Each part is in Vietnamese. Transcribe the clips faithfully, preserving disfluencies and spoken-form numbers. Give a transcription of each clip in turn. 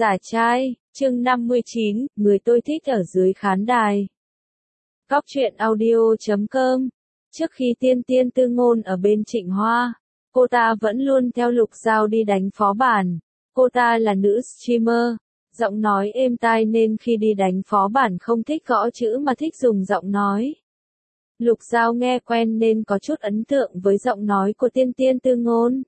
Giả trai, chương năm mươi chín, người tôi thích ở dưới khán đài. Góc truyện audio chấm com. Trước khi Tiên Tiên Tư Ngôn ở bên Trịnh Hoa, cô ta vẫn luôn theo Lục Giao đi đánh phó bản. Cô ta là nữ streamer, giọng nói êm tai nên khi đi đánh phó bản không thích gõ chữ mà thích dùng giọng nói. Lục Giao nghe quen nên có chút ấn tượng với giọng nói của Tiên Tiên Tư Ngôn.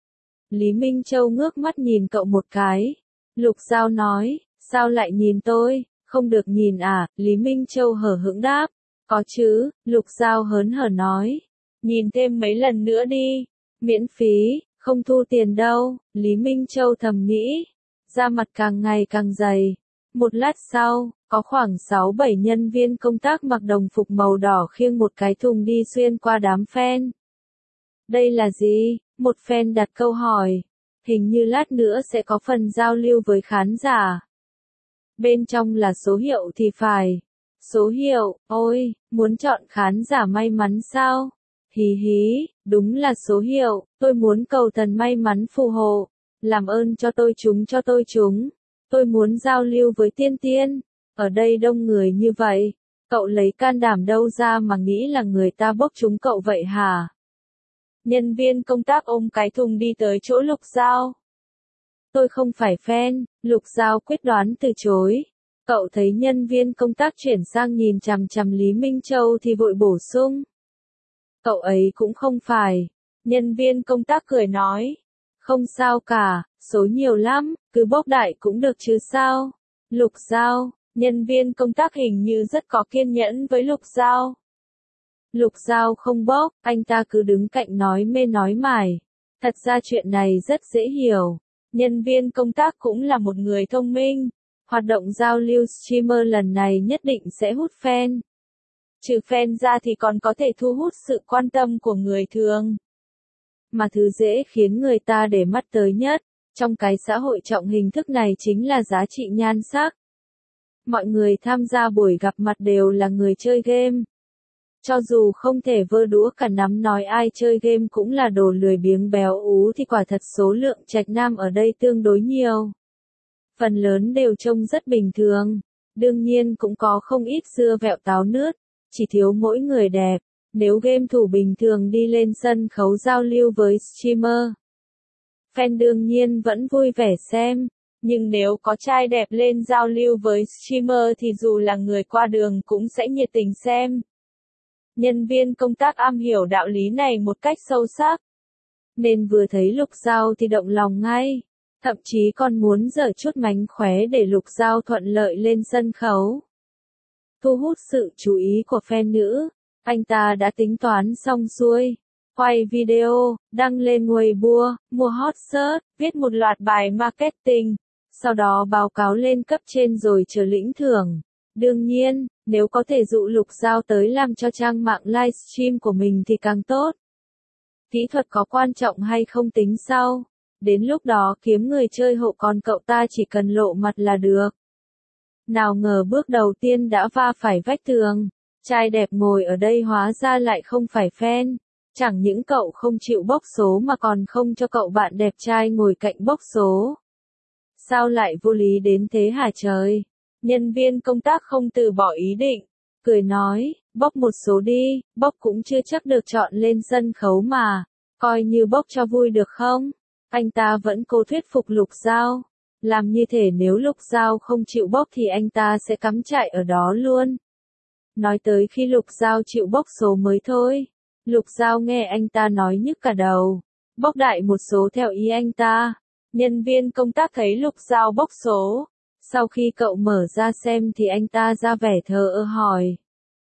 Lý Minh Châu ngước mắt nhìn cậu một cái. Lục Giao nói, sao lại nhìn tôi, không được nhìn à, Lý Minh Châu hờ hững đáp, có chứ, Lục Giao hớn hở nói, nhìn thêm mấy lần nữa đi, miễn phí, không thu tiền đâu, Lý Minh Châu thầm nghĩ, da mặt càng ngày càng dày. Một lát sau, có khoảng sáu bảy nhân viên công tác mặc đồng phục màu đỏ khiêng một cái thùng đi xuyên qua đám fan. Đây là gì? Một fan đặt câu hỏi. Hình như lát nữa sẽ có phần giao lưu với khán giả. Bên trong là số hiệu thì phải. Số hiệu, ôi, muốn chọn khán giả may mắn sao? Hí hí, đúng là số hiệu, tôi muốn cầu thần may mắn phù hộ. Làm ơn cho tôi trúng cho tôi trúng. Tôi muốn giao lưu với Tiên Tiên. Ở đây đông người như vậy. Cậu lấy can đảm đâu ra mà nghĩ là người ta bốc trúng cậu vậy hả? Nhân viên công tác ôm cái thùng đi tới chỗ Lục Giao. Tôi không phải fan, Lục Giao quyết đoán từ chối. Cậu thấy nhân viên công tác chuyển sang nhìn chằm chằm Lý Minh Châu thì vội bổ sung. Cậu ấy cũng không phải. Nhân viên công tác cười nói. Không sao cả, số nhiều lắm, cứ bốc đại cũng được chứ sao. Lục Giao, nhân viên công tác hình như rất có kiên nhẫn với Lục Giao. Lục Giao không bốc, anh ta cứ đứng cạnh nói mê nói mải. Thật ra chuyện này rất dễ hiểu. Nhân viên công tác cũng là một người thông minh. Hoạt động giao lưu streamer lần này nhất định sẽ hút fan. Trừ fan ra thì còn có thể thu hút sự quan tâm của người thường. Mà thứ dễ khiến người ta để mắt tới nhất, trong cái xã hội trọng hình thức này chính là giá trị nhan sắc. Mọi người tham gia buổi gặp mặt đều là người chơi game. Cho dù không thể vơ đũa cả nắm nói ai chơi game cũng là đồ lười biếng béo ú thì quả thật số lượng trạch nam ở đây tương đối nhiều. Phần lớn đều trông rất bình thường. Đương nhiên cũng có không ít dưa vẹo táo nướt, chỉ thiếu mỗi người đẹp. Nếu game thủ bình thường đi lên sân khấu giao lưu với streamer, fan đương nhiên vẫn vui vẻ xem. Nhưng nếu có trai đẹp lên giao lưu với streamer thì dù là người qua đường cũng sẽ nhiệt tình xem. Nhân viên công tác am hiểu đạo lý này một cách sâu sắc. Nên vừa thấy Lục Giao thì động lòng ngay. Thậm chí còn muốn giở chút mánh khóe để Lục Giao thuận lợi lên sân khấu. Thu hút sự chú ý của fan nữ. Anh ta đã tính toán xong xuôi. Quay video, đăng lên Weibo, mua hot search, viết một loạt bài marketing. Sau đó báo cáo lên cấp trên rồi chờ lĩnh thưởng. Đương nhiên, nếu có thể dụ Lục Giao tới làm cho trang mạng livestream của mình thì càng tốt. Kỹ thuật có quan trọng hay không tính sau. Đến lúc đó kiếm người chơi hộ còn cậu ta chỉ cần lộ mặt là được. Nào ngờ bước đầu tiên đã va phải vách tường. Trai đẹp ngồi ở đây hóa ra lại không phải fan. Chẳng những cậu không chịu bốc số mà còn không cho cậu bạn đẹp trai ngồi cạnh bốc số. Sao lại vô lý đến thế hả trời? Nhân viên công tác không từ bỏ ý định. Cười nói, bốc một số đi, bốc cũng chưa chắc được chọn lên sân khấu mà. Coi như bốc cho vui được không? Anh ta vẫn cố thuyết phục Lục Giao. Làm như thể nếu Lục Giao không chịu bốc thì anh ta sẽ cắm trại ở đó luôn. Nói tới khi Lục Giao chịu bốc số mới thôi. Lục Giao nghe anh ta nói nhức cả đầu. Bốc đại một số theo ý anh ta. Nhân viên công tác thấy Lục Giao bốc số. Sau khi cậu mở ra xem thì anh ta ra vẻ thờ ơ hỏi.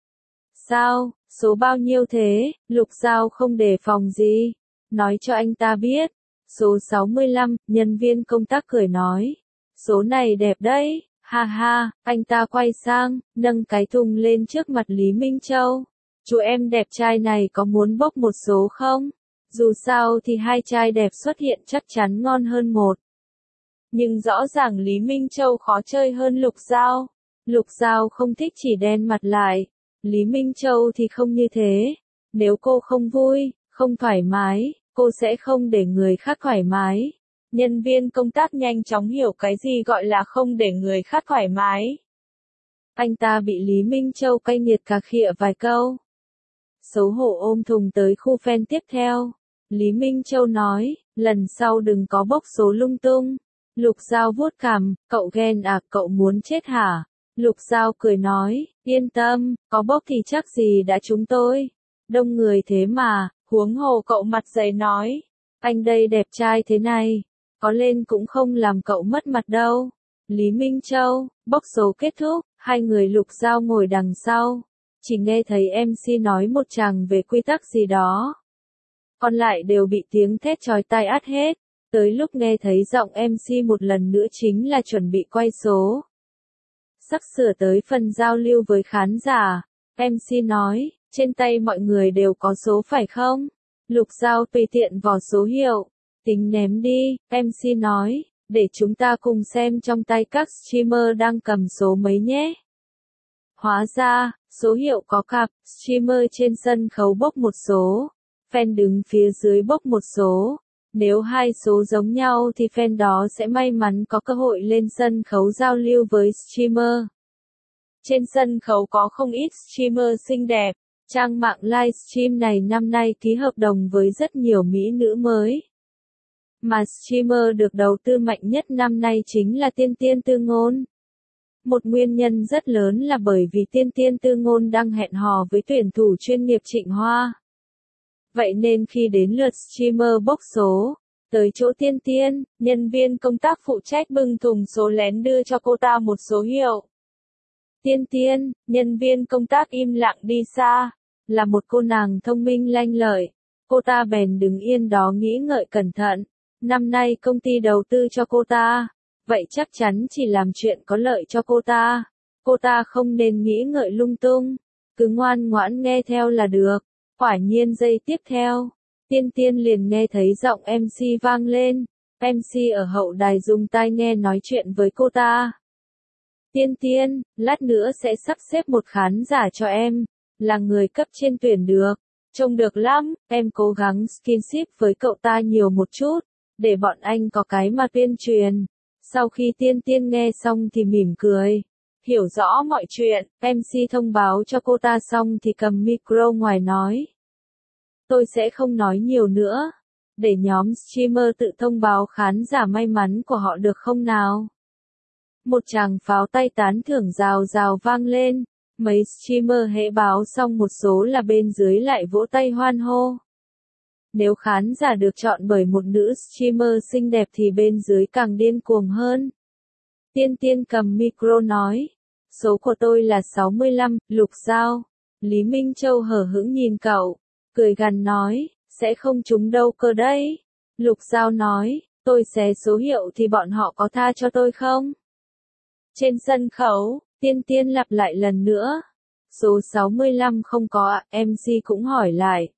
Sao, số bao nhiêu thế? Lục Giao không đề phòng gì. Nói cho anh ta biết. Số sáu mươi lăm, nhân viên công tác cười nói. Số này đẹp đấy, ha ha, anh ta quay sang, nâng cái thùng lên trước mặt Lý Minh Châu. Chú em đẹp trai này có muốn bốc một số không? Dù sao thì hai trai đẹp xuất hiện chắc chắn ngon hơn một. Nhưng rõ ràng Lý Minh Châu khó chơi hơn Lục Giao. Lục Giao không thích chỉ đen mặt lại. Lý Minh Châu thì không như thế. Nếu cô không vui, không thoải mái, cô sẽ không để người khác thoải mái. Nhân viên công tác nhanh chóng hiểu cái gì gọi là không để người khác thoải mái. Anh ta bị Lý Minh Châu cay nghiệt cà khịa vài câu. Xấu hổ ôm thùng tới khu fan tiếp theo. Lý Minh Châu nói, lần sau đừng có bốc số lung tung. Lục Giao vuốt cằm, cậu ghen à, cậu muốn chết hả? Lục Giao cười nói, yên tâm, có bốc thì chắc gì đã chúng tôi. Đông người thế mà, huống hồ cậu mặt dày nói, anh đây đẹp trai thế này, có lên cũng không làm cậu mất mặt đâu. Lý Minh Châu, bốc số kết thúc, hai người Lục Giao ngồi đằng sau, chỉ nghe thấy em xê nói một tràng về quy tắc gì đó. Còn lại đều bị tiếng thét chói tai át hết, tới lúc nghe thấy giọng em xê một lần nữa chính là chuẩn bị quay số. Sắp sửa tới phần giao lưu với khán giả, em xê nói, trên tay mọi người đều có số phải không? Lục Giao tùy tiện vò số hiệu, tính ném đi, em xê nói, để chúng ta cùng xem trong tay các streamer đang cầm số mấy nhé. Hóa ra, số hiệu có cặp, streamer trên sân khấu bốc một số, fan đứng phía dưới bốc một số. Nếu hai số giống nhau thì fan đó sẽ may mắn có cơ hội lên sân khấu giao lưu với streamer. Trên sân khấu có không ít streamer xinh đẹp, trang mạng livestream này năm nay ký hợp đồng với rất nhiều mỹ nữ mới. Mà streamer được đầu tư mạnh nhất năm nay chính là Tiên Tiên Tư Ngôn. Một nguyên nhân rất lớn là bởi vì Tiên Tiên Tư Ngôn đang hẹn hò với tuyển thủ chuyên nghiệp Trịnh Hoa. Vậy nên khi đến lượt streamer bốc số, tới chỗ Tiên Tiên, nhân viên công tác phụ trách bưng thùng số lén đưa cho cô ta một số hiệu. Tiên Tiên, nhân viên công tác im lặng đi xa, là một cô nàng thông minh lanh lợi, cô ta bèn đứng yên đó nghĩ ngợi cẩn thận, năm nay công ty đầu tư cho cô ta, vậy chắc chắn chỉ làm chuyện có lợi cho cô ta, cô ta không nên nghĩ ngợi lung tung, cứ ngoan ngoãn nghe theo là được. Quả nhiên giây tiếp theo, Tiên Tiên liền nghe thấy giọng em xê vang lên, em xê ở hậu đài dùng tai nghe nói chuyện với cô ta. Tiên Tiên, lát nữa sẽ sắp xếp một khán giả cho em, là người cấp trên tuyển được, trông được lắm, em cố gắng skinship với cậu ta nhiều một chút, để bọn anh có cái mà tuyên truyền. Sau khi Tiên Tiên nghe xong thì mỉm cười. Hiểu rõ mọi chuyện, em xê thông báo cho cô ta xong thì cầm micro ngoài nói. Tôi sẽ không nói nhiều nữa, để nhóm streamer tự thông báo khán giả may mắn của họ được không nào? Một tràng pháo tay tán thưởng rào rào vang lên, mấy streamer hễ báo xong một số là bên dưới lại vỗ tay hoan hô. Nếu khán giả được chọn bởi một nữ streamer xinh đẹp thì bên dưới càng điên cuồng hơn. Tiên Tiên cầm micro nói. Số của tôi là sáu mươi lăm, Lục Giao. Lý Minh Châu hờ hững nhìn cậu, cười gằn nói, sẽ không trúng đâu cơ đấy. Lục Giao nói, tôi xé số hiệu thì bọn họ có tha cho tôi không? Trên sân khấu, Tiên Tiên lặp lại lần nữa. Số sáu mươi lăm không có ạ, em xê cũng hỏi lại.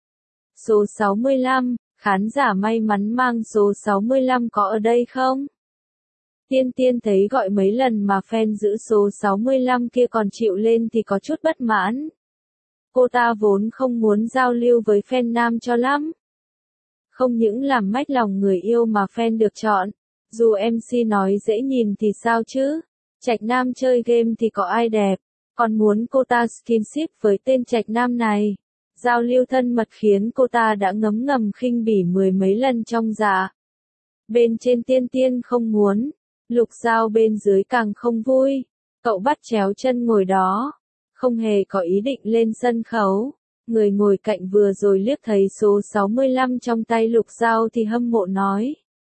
Số sáu mươi lăm, khán giả may mắn mang số sáu mươi lăm có ở đây không? Tiên Tiên thấy gọi mấy lần mà fan giữ số sáu mươi lăm kia còn chịu lên thì có chút bất mãn. Cô ta vốn không muốn giao lưu với fan nam cho lắm. Không những làm mách lòng người yêu mà fan được chọn. Dù em xê nói dễ nhìn thì sao chứ? Trạch Nam chơi game thì có ai đẹp. Còn muốn cô ta skinship với tên Trạch Nam này. Giao lưu thân mật khiến cô ta đã ngấm ngầm khinh bỉ mười mấy lần trong dạ. Bên trên Tiên Tiên không muốn. Lục Giao bên dưới càng không vui, cậu bắt chéo chân ngồi đó, không hề có ý định lên sân khấu. Người ngồi cạnh vừa rồi liếc thấy số sáu mươi lăm trong tay Lục Giao thì hâm mộ nói.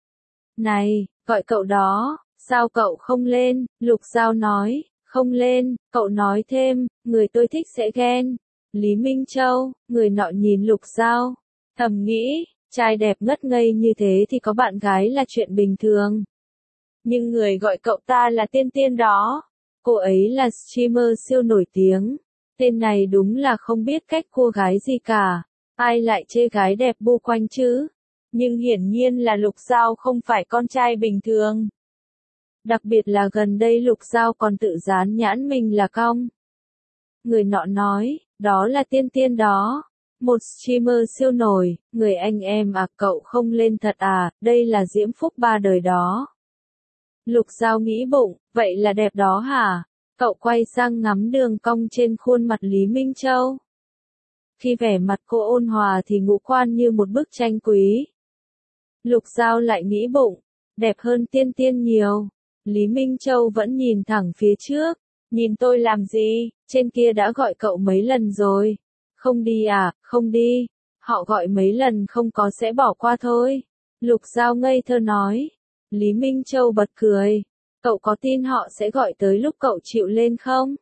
Này, gọi cậu đó, sao cậu không lên? Lục Giao nói, không lên, cậu nói thêm, người tôi thích sẽ ghen. Lý Minh Châu, người nọ nhìn Lục Giao, thầm nghĩ, trai đẹp ngất ngây như thế thì có bạn gái là chuyện bình thường. Nhưng người gọi cậu ta là Tiên Tiên đó. Cô ấy là streamer siêu nổi tiếng. Tên này đúng là không biết cách cua gái gì cả. Ai lại chê gái đẹp bu quanh chứ? Nhưng hiển nhiên là Lục Giao không phải con trai bình thường. Đặc biệt là gần đây Lục Giao còn tự dán nhãn mình là cong. Người nọ nói, đó là Tiên Tiên đó. Một streamer siêu nổi, người anh em à, cậu không lên thật à, đây là diễm phúc ba đời đó. Lục Giao nghĩ bụng, vậy là đẹp đó hả? Cậu quay sang ngắm đường cong trên khuôn mặt Lý Minh Châu. Khi vẻ mặt cô ôn hòa thì ngũ quan như một bức tranh quý. Lục Giao lại nghĩ bụng, đẹp hơn Tiên Tiên nhiều. Lý Minh Châu vẫn nhìn thẳng phía trước. Nhìn tôi làm gì, trên kia đã gọi cậu mấy lần rồi. Không đi à, không đi. Họ gọi mấy lần không có sẽ bỏ qua thôi. Lục Giao ngây thơ nói. Lý Minh Châu bật cười. Cậu có tin họ sẽ gọi tới lúc cậu chịu lên không?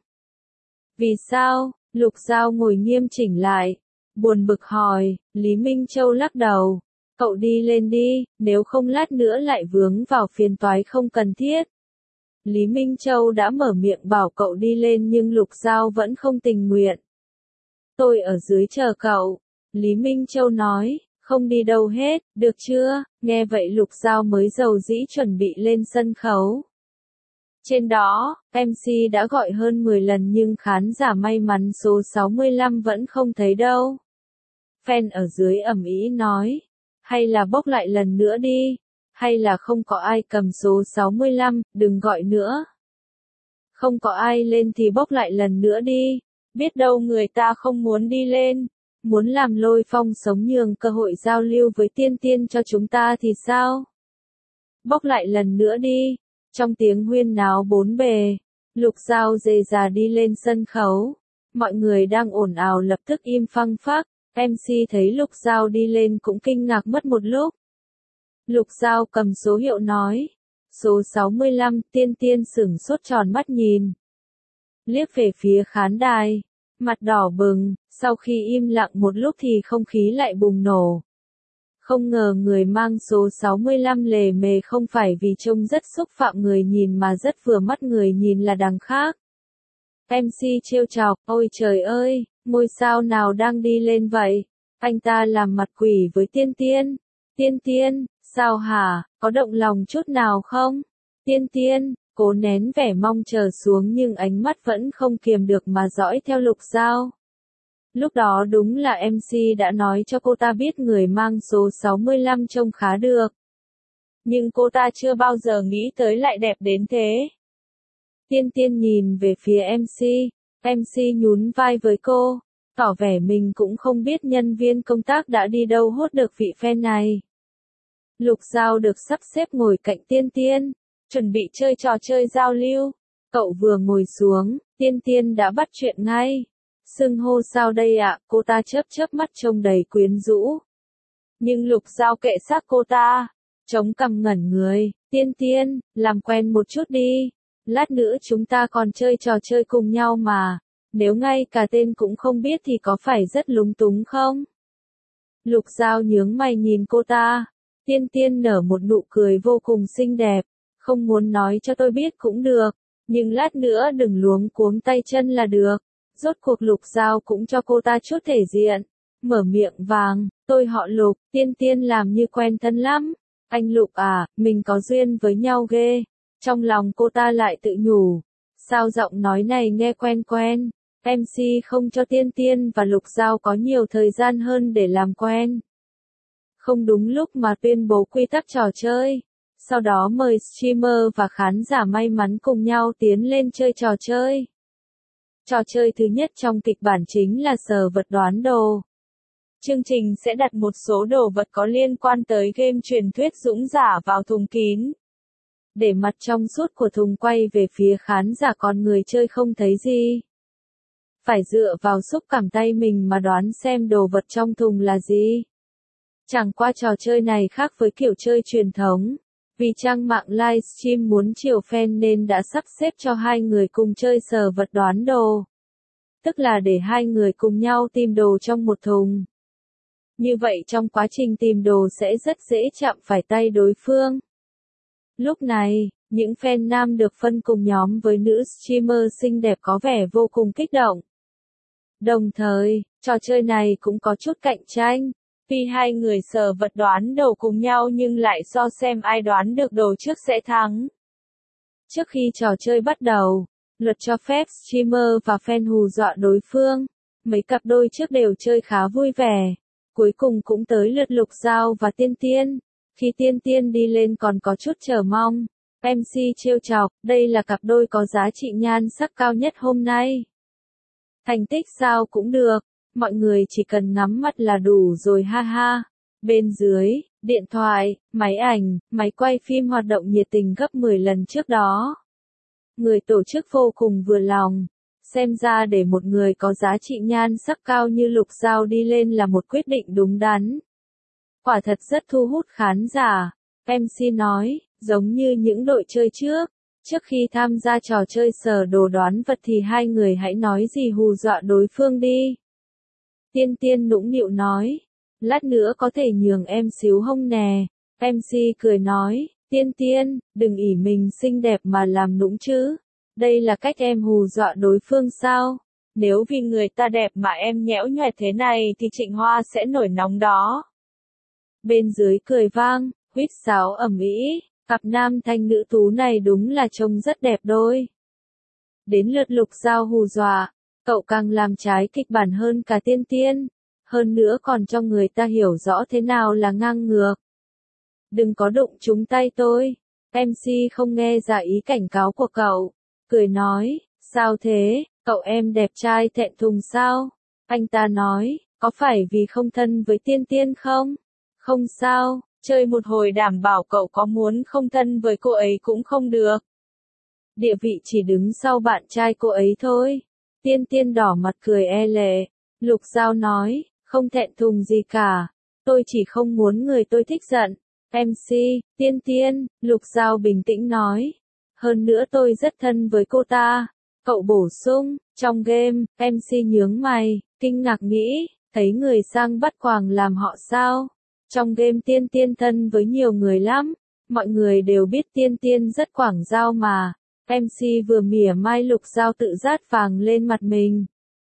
Vì sao? Lục Giao ngồi nghiêm chỉnh lại. Buồn bực hỏi, Lý Minh Châu lắc đầu. Cậu đi lên đi, nếu không lát nữa lại vướng vào phiền toái không cần thiết. Lý Minh Châu đã mở miệng bảo cậu đi lên nhưng Lục Giao vẫn không tình nguyện. Tôi ở dưới chờ cậu. Lý Minh Châu nói, không đi đâu hết, được chưa? Nghe vậy Lục Giao mới dầu dĩ chuẩn bị lên sân khấu. Trên đó, em xê đã gọi hơn mười lần nhưng khán giả may mắn số sáu mươi lăm vẫn không thấy đâu. Fan ở dưới ầm ĩ nói, hay là bốc lại lần nữa đi, hay là không có ai cầm số sáu mươi lăm, đừng gọi nữa. Không có ai lên thì bốc lại lần nữa đi, biết đâu người ta không muốn đi lên, muốn làm Lôi Phong sống nhường cơ hội giao lưu với Tiên Tiên cho chúng ta thì sao? Bốc lại lần nữa đi. Trong tiếng huyên náo bốn bề, Lục Giao dề dà đi lên sân khấu. Mọi người đang ồn ào lập tức im phăng phắc. em xê thấy Lục Giao đi lên cũng kinh ngạc mất một lúc. Lục Giao cầm số hiệu nói. Số sáu mươi lăm, Tiên Tiên sửng sốt tròn mắt nhìn. Liếc về phía khán đài. Mặt đỏ bừng, sau khi im lặng một lúc thì không khí lại bùng nổ. Không ngờ người mang số sáu mươi lăm lề mề không phải vì trông rất xúc phạm người nhìn mà rất vừa mắt người nhìn là đằng khác. em xê trêu chọc, ôi trời ơi, ngôi sao nào đang đi lên vậy? Anh ta làm mặt quỷ với Tiên Tiên. Tiên Tiên, sao hả, có động lòng chút nào không? Tiên Tiên, cố nén vẻ mong chờ xuống nhưng ánh mắt vẫn không kiềm được mà dõi theo Lục Giao. Lúc đó đúng là em xê đã nói cho cô ta biết người mang số sáu mươi lăm trông khá được. Nhưng cô ta chưa bao giờ nghĩ tới lại đẹp đến thế. Tiên Tiên nhìn về phía em xê, em xê nhún vai với cô, tỏ vẻ mình cũng không biết nhân viên công tác đã đi đâu hốt được vị fan này. Lục Giao được sắp xếp ngồi cạnh Tiên Tiên, chuẩn bị chơi trò chơi giao lưu. Cậu vừa ngồi xuống, Tiên Tiên đã bắt chuyện ngay. Xưng hô sao đây ạ, cô ta chớp chớp mắt trông đầy quyến rũ. Nhưng Lục Giao kệ xác cô ta, chống cằm ngẩn người, Tiên Tiên, làm quen một chút đi, lát nữa chúng ta còn chơi trò chơi cùng nhau mà, nếu ngay cả tên cũng không biết thì có phải rất lúng túng không? Lục Giao nhướng mày nhìn cô ta, Tiên Tiên nở một nụ cười vô cùng xinh đẹp, không muốn nói cho tôi biết cũng được, nhưng lát nữa đừng luống cuống tay chân là được. Rốt cuộc Lục Giao cũng cho cô ta chút thể diện, mở miệng vàng, tôi họ Lục, Tiên Tiên làm như quen thân lắm, anh Lục à, mình có duyên với nhau ghê, trong lòng cô ta lại tự nhủ, sao giọng nói này nghe quen quen, em xê không cho Tiên Tiên và Lục Giao có nhiều thời gian hơn để làm quen. Không đúng lúc mà tuyên bố quy tắc trò chơi, sau đó mời streamer và khán giả may mắn cùng nhau tiến lên chơi trò chơi. Trò chơi thứ nhất trong kịch bản chính là sờ vật đoán đồ. Chương trình sẽ đặt một số đồ vật có liên quan tới game truyền thuyết Dũng Giả vào thùng kín. Để mặt trong suốt của thùng quay về phía khán giả còn người chơi không thấy gì. Phải dựa vào xúc cảm tay mình mà đoán xem đồ vật trong thùng là gì. Chẳng qua trò chơi này khác với kiểu chơi truyền thống. Vì trang mạng livestream muốn chiều fan nên đã sắp xếp cho hai người cùng chơi sờ vật đoán đồ. Tức là để hai người cùng nhau tìm đồ trong một thùng. Như vậy trong quá trình tìm đồ sẽ rất dễ chạm phải tay đối phương. Lúc này, những fan nam được phân cùng nhóm với nữ streamer xinh đẹp có vẻ vô cùng kích động. Đồng thời, trò chơi này cũng có chút cạnh tranh. Vì hai người sờ vật đoán đồ cùng nhau nhưng lại so xem ai đoán được đồ trước sẽ thắng. Trước khi trò chơi bắt đầu, luật cho phép streamer và fan hù dọa đối phương. Mấy cặp đôi trước đều chơi khá vui vẻ. Cuối cùng cũng tới lượt Lục Giao và Tiên Tiên. Khi Tiên Tiên đi lên còn có chút chờ mong. em xê trêu chọc, đây là cặp đôi có giá trị nhan sắc cao nhất hôm nay. Thành tích sao cũng được, mọi người chỉ cần ngắm mắt là đủ rồi ha ha. Bên dưới, điện thoại, máy ảnh, máy quay phim hoạt động nhiệt tình gấp mười lần trước đó. Người tổ chức vô cùng vừa lòng. Xem ra để một người có giá trị nhan sắc cao như Lục Giao đi lên là một quyết định đúng đắn. Quả thật rất thu hút khán giả. em xê nói, giống như những đội chơi trước. Trước khi tham gia trò chơi sờ đồ đoán vật thì hai người hãy nói gì hù dọa đối phương đi. Tiên Tiên nũng nịu nói, lát nữa có thể nhường em xíu hông nè. em xê cười nói, Tiên Tiên, đừng ỷ mình xinh đẹp mà làm nũng chứ. Đây là cách em hù dọa đối phương sao? Nếu vì người ta đẹp mà em nhẽo nhoẹt thế này thì Trịnh Hoa sẽ nổi nóng đó. Bên dưới cười vang, huýt sáo ầm ĩ, cặp nam thanh nữ tú này đúng là trông rất đẹp đôi. Đến lượt Lục Giao hù dọa, cậu càng làm trái kịch bản hơn cả Tiên Tiên, hơn nữa còn cho người ta hiểu rõ thế nào là ngang ngược. Đừng có đụng trúng tay tôi. em xê không nghe ra ý cảnh cáo của cậu, cười nói, sao thế, cậu em đẹp trai thẹn thùng sao? Anh ta nói, có phải vì không thân với Tiên Tiên không? Không sao, chơi một hồi đảm bảo cậu có muốn không thân với cô ấy cũng không được. Địa vị chỉ đứng sau bạn trai cô ấy thôi. Tiên Tiên đỏ mặt cười e lệ. Lục Giao nói, không thẹn thùng gì cả. Tôi chỉ không muốn người tôi thích giận. em xê, Tiên Tiên, Lục Giao bình tĩnh nói. Hơn nữa tôi rất thân với cô ta. Cậu bổ sung, trong game, em xê nhướng mày, kinh ngạc nghĩ, thấy người sang bắt quàng làm họ sao? Trong game Tiên Tiên thân với nhiều người lắm. Mọi người đều biết Tiên Tiên rất quảng giao mà. em xê vừa mỉa mai Lục Giao tự rát vàng lên mặt mình.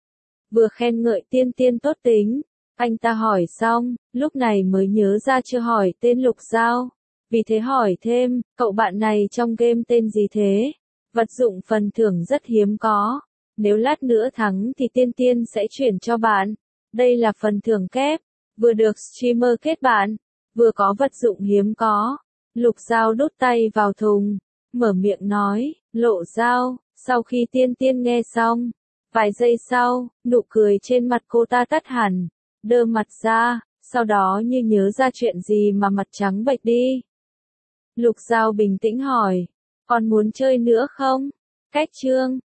Vừa khen ngợi Tiên Tiên tốt tính. Anh ta hỏi xong, lúc này mới nhớ ra chưa hỏi tên Lục Giao. Vì thế hỏi thêm, cậu bạn này trong game tên gì thế? Vật dụng phần thưởng rất hiếm có. Nếu lát nữa thắng thì Tiên Tiên sẽ chuyển cho bạn. Đây là phần thưởng kép. Vừa được streamer kết bạn. Vừa có vật dụng hiếm có. Lục Giao đút tay vào thùng. Mở miệng nói, Lộ Giao. Sau khi Tiên Tiên nghe xong. Vài giây sau, nụ cười trên mặt cô ta tắt hẳn. Đơ mặt ra. Sau đó như nhớ ra chuyện gì mà mặt trắng bệch đi. Lục Giao bình tĩnh hỏi, còn muốn chơi nữa không? Cách chương